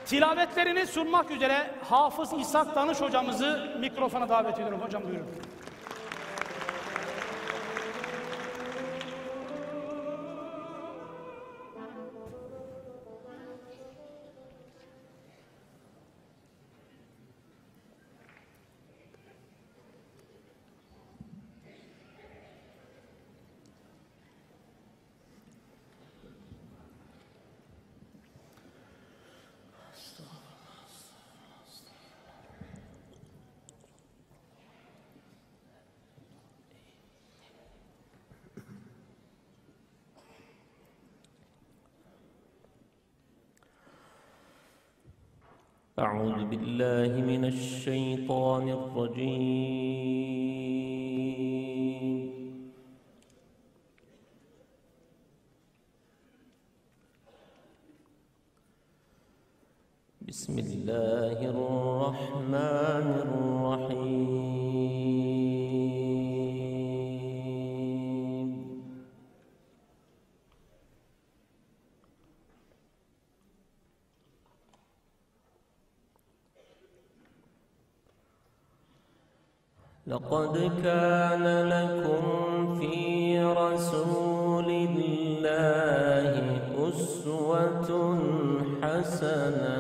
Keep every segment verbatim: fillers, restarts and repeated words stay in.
Tilavetlerini sunmak üzere Hafız İshak Danış hocamızı mikrofona davet ediyorum. Hocam buyurun. أعوذ بالله من الشيطان الرجيم بسم الله الرحمن الرحيم لقد كان لكم في رسول الله أسوة حسنة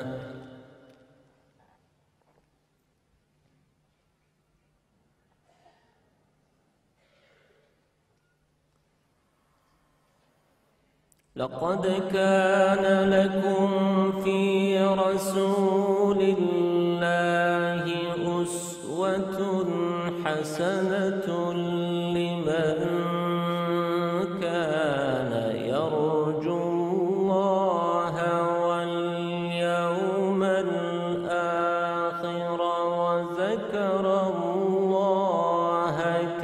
لقد كان لكم في رسول الله أسوة حسنة لمن كان يرجو الله واليوم الآخر وذكر الله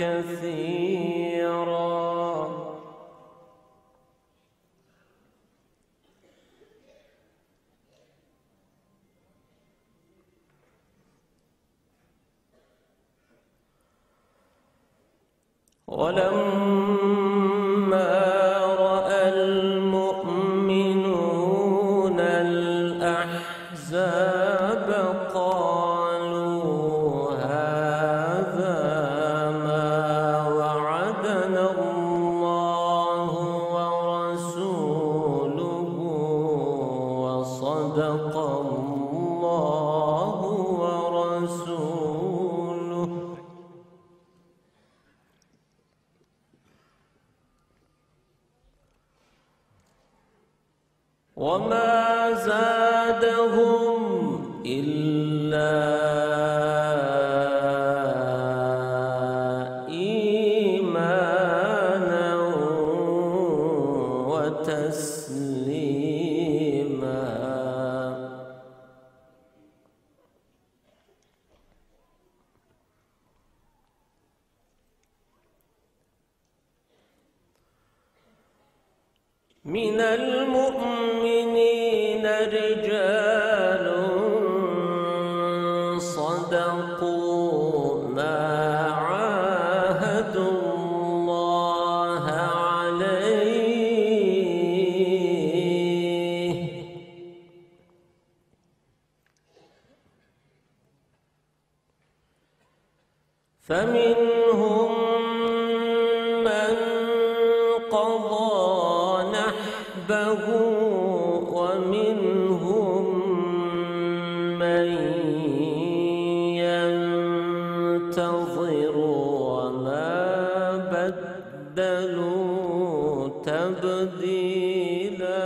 كثيرا ولما رأى المؤمنون الأحزاب قالوا هذا ما وعدنا الله ورسوله وصدق الله ورسوله وما زادهم إلا إيمانا وتسليما من المؤمنين رجال صدقوا ما عاهدوا الله عليه فمنهم من قضى نحبه ومنهم من ينتظر وما بدلوا تبديلا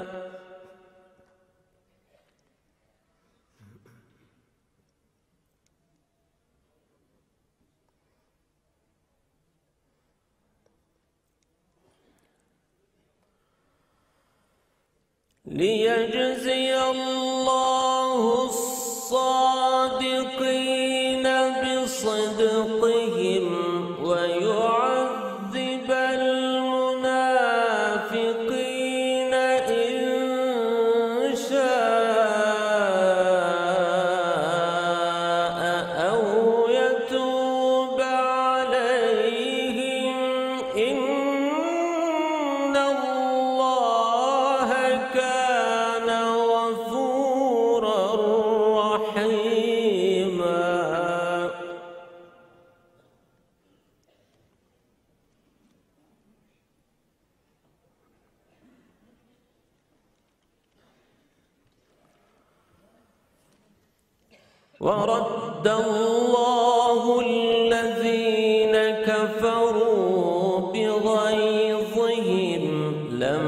ليجزي الله الصادقين بصدقهم ويعذب المنافقين إن شاء أو يتوب عليهم إن الله كان غفورا ورد الله الذين كفروا بغيظهم لم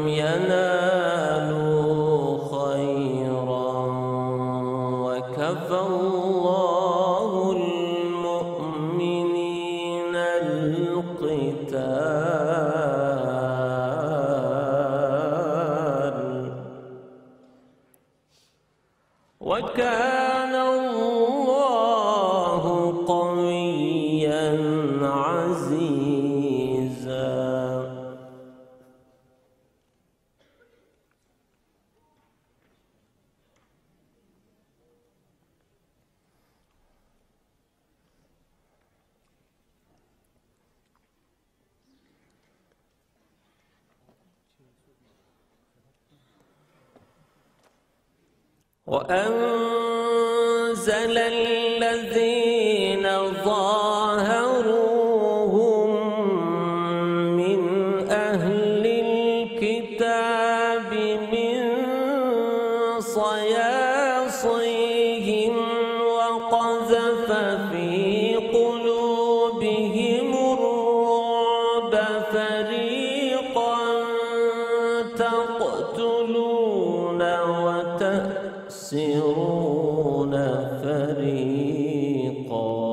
ينالوا خيرا وكفى الله المؤمنين القتال وكان الله قويا عزيزا. وأنزل الذين ظاهروهم من أهل الكتاب من صياصيهم وقذف في قلوبهم الرعب فريقا تقتلون وتأسرون فريقا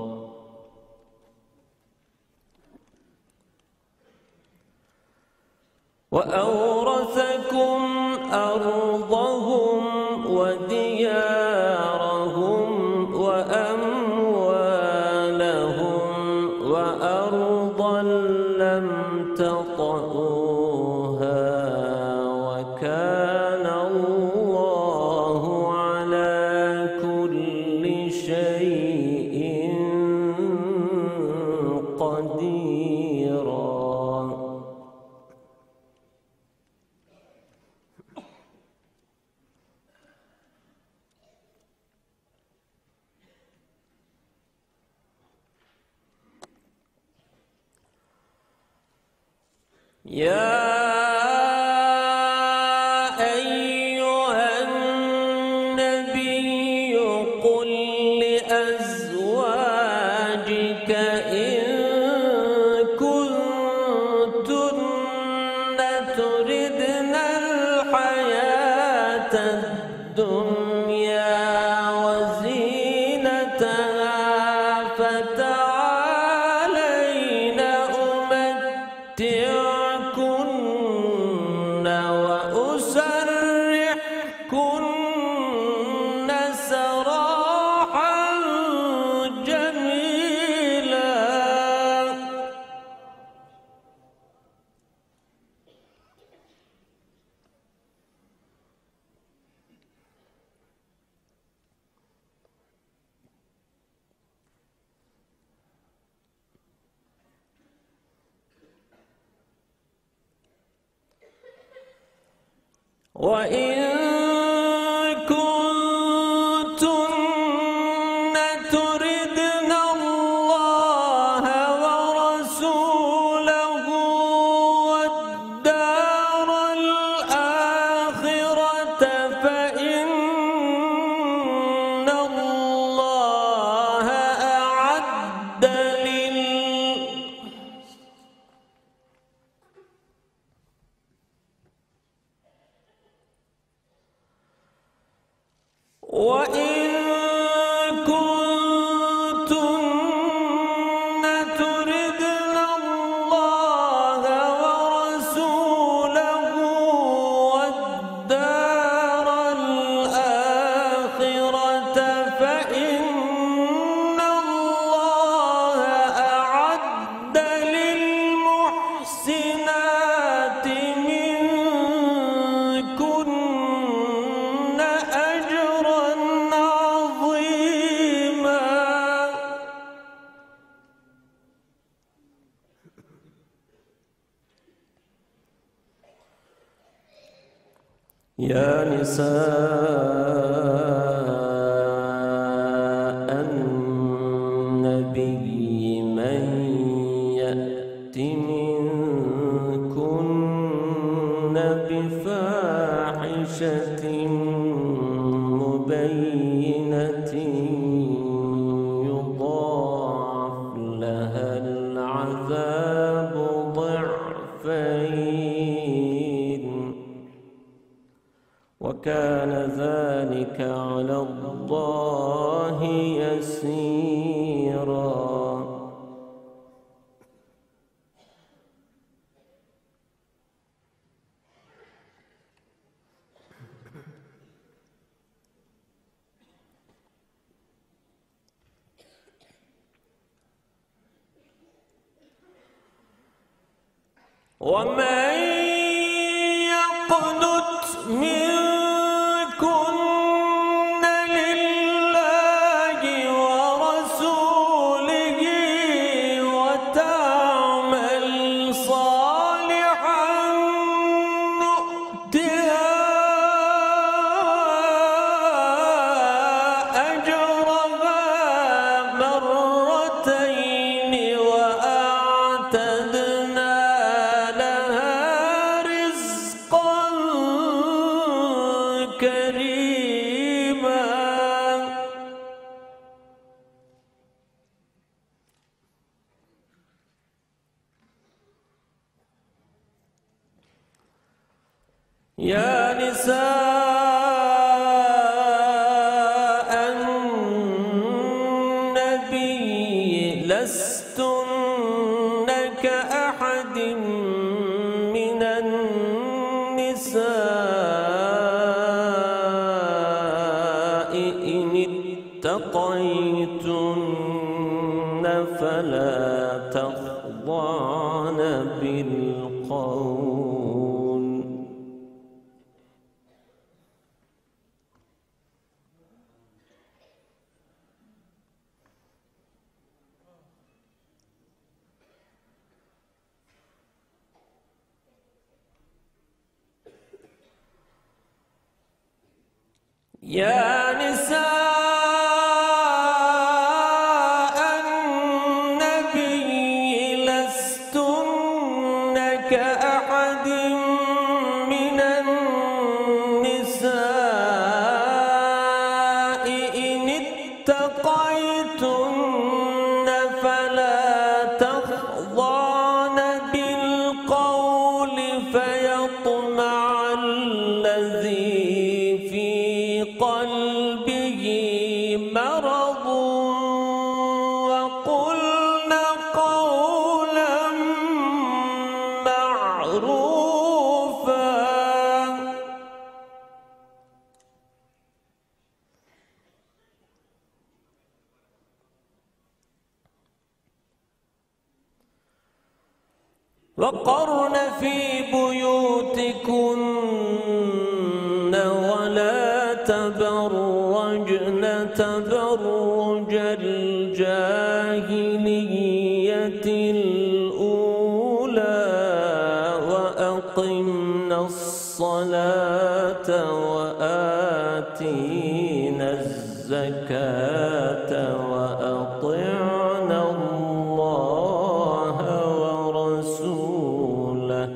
وأورثكم أرضهم وديارهم وأموالهم وأرضا لم تطئوها وكان الله على كل شيء قديرا. يا أيها النبي قل لأزواجك إن كنتن تردن الحياة الدنيا وزينتها فتعالين أمتعكن وأسرحكن سراحا جميلا. وإن كنتن تردن الله ورسوله والدار الآخرة فإن الله أعد لل وإن كنتن تردن الله ورسوله والدار الآخرة فإن الله أعد للمحسنات منكن أجرا عظيما. يا نساء النبي من يأت منكن بفاحشة مبينة وكان ذلك على الله يسيرا. ومن يقنت منكن لله ورسوله وتعمل صالحا نؤتها أجرها مرتين وأعتدنا كريما. يا نساء النبي لستن كأحد من النساء إن اتقيتن فلا تخضعن بالقول يا نساء النبي لستن كأحد من النساء إن اتقيتن فلا تخضعن بالقول فيطمع الذي قلبه مرض وقلن قولا معروفا. وقرن في بيوتكن ولا تبرجن تبرج الجاهلية الأولى وأقمنا الصلاة وآتينا الزكاة وأطعنا الله ورسوله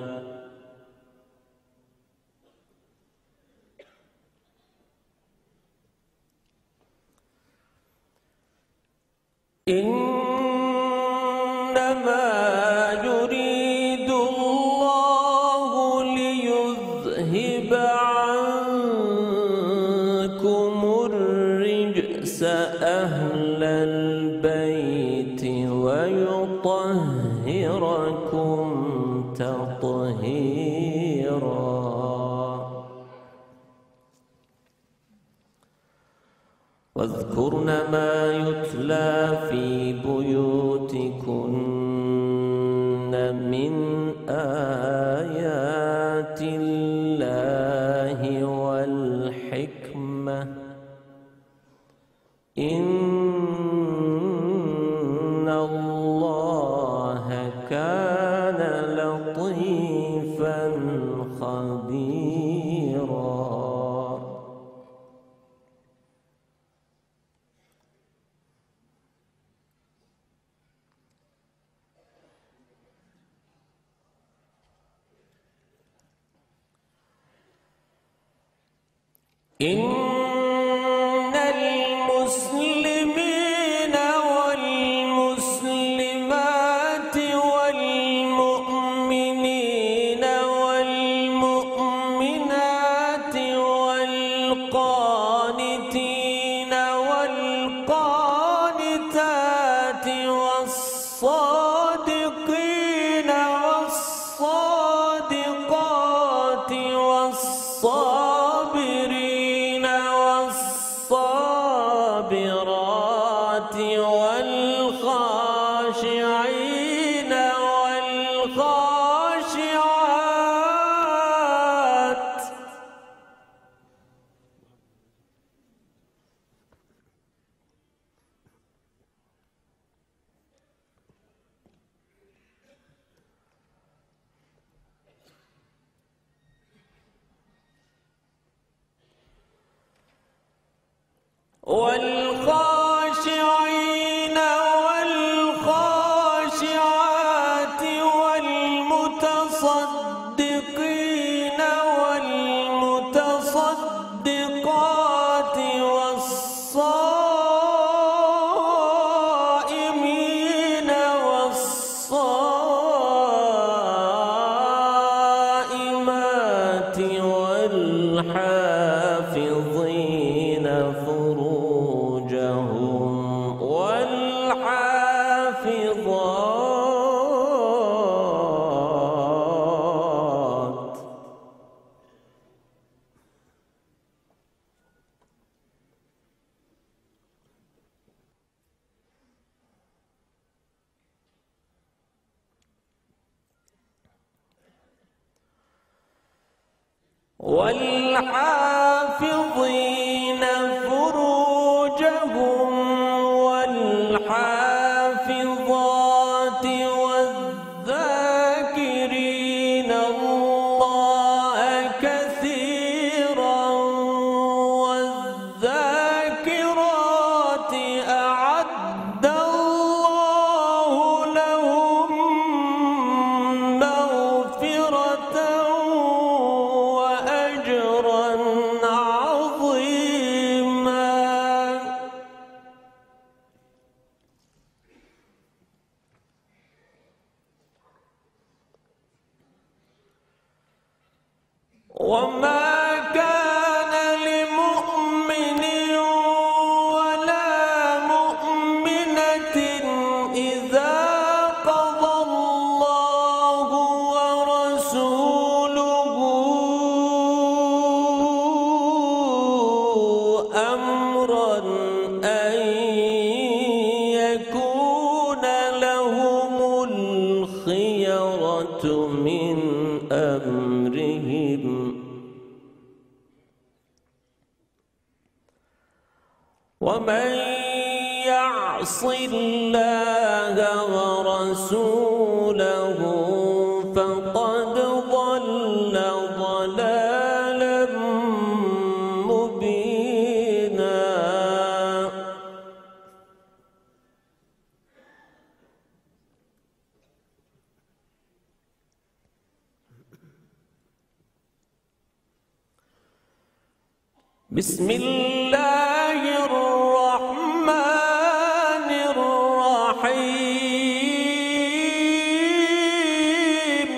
إنما يريد الله ليذهب عنكم الرجس أهل البيت ويطهركم تطهيرا. واذكرن ما يتلى في بيوتكن من آيات الله والحكمة إن الله كان لطيفا خبيرا. إن المسلمين والمسلمات والمؤمنين والمؤمنات والصابرين والصابرات والخاشعين والخاشعات والخاشعين والخاشعات والمتصدقين والمتصدقات والصائمين والصائمات والحافظين فروجهم والحافظات والحافظين فروجهم والحافظات والذاكرين الله كثيرا والذاكرات أعد الله لهم مغفرة وأجرا عظيما. وما كان لمؤمن ولا مؤمنة إذا قضى الله ورسوله أمرا أن يكون لهم الخيرة من أمرهم ومن يعص الله ورسوله فقد ضل ضلالا مبينا. بسم الله الرحمن الرحيم.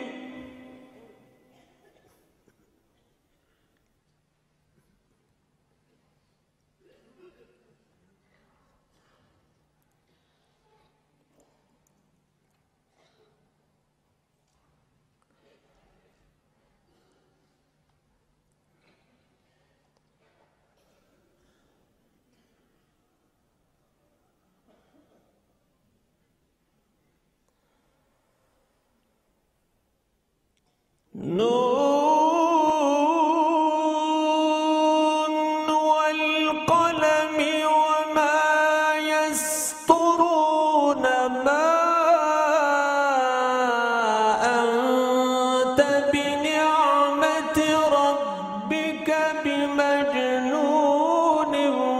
نون والقلم وما يسطرون ما أنت بنعمة ربك بمجنون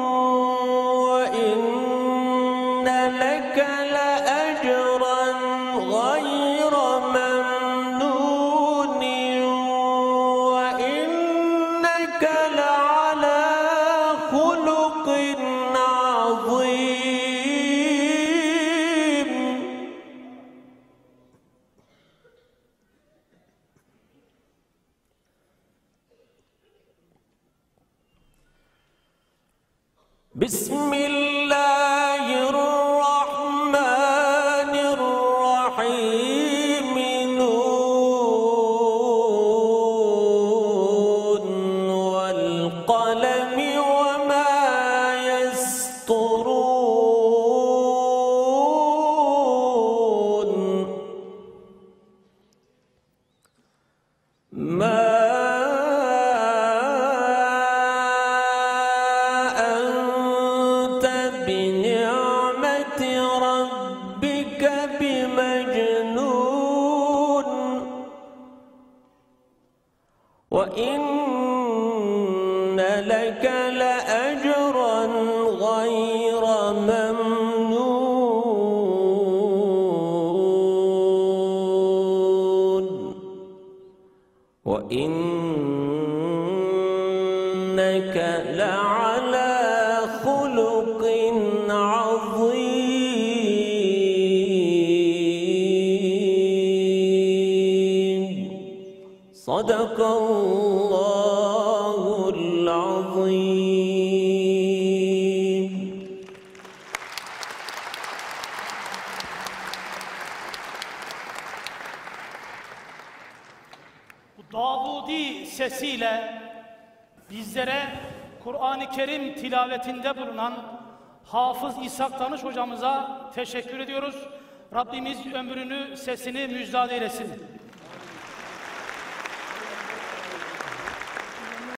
وإن لك لأجرا غير ممنون وإنك لعلى خلق عظيم. بسم الله الرحمن الرحيم. نون والقلم وما يسطرون ما أنت بنعمة ربك بمجنون وإن لك لأجرا غير ممنون وإنك لعلى خلق عظيم صدق الله العظيم. Davudi sesiyle bizlere Kur'an-ı Kerim tilavetinde bulunan Hafız İshak Danış hocamıza teşekkür ediyoruz. Rabbimiz ömrünü, sesini müjdat eylesin.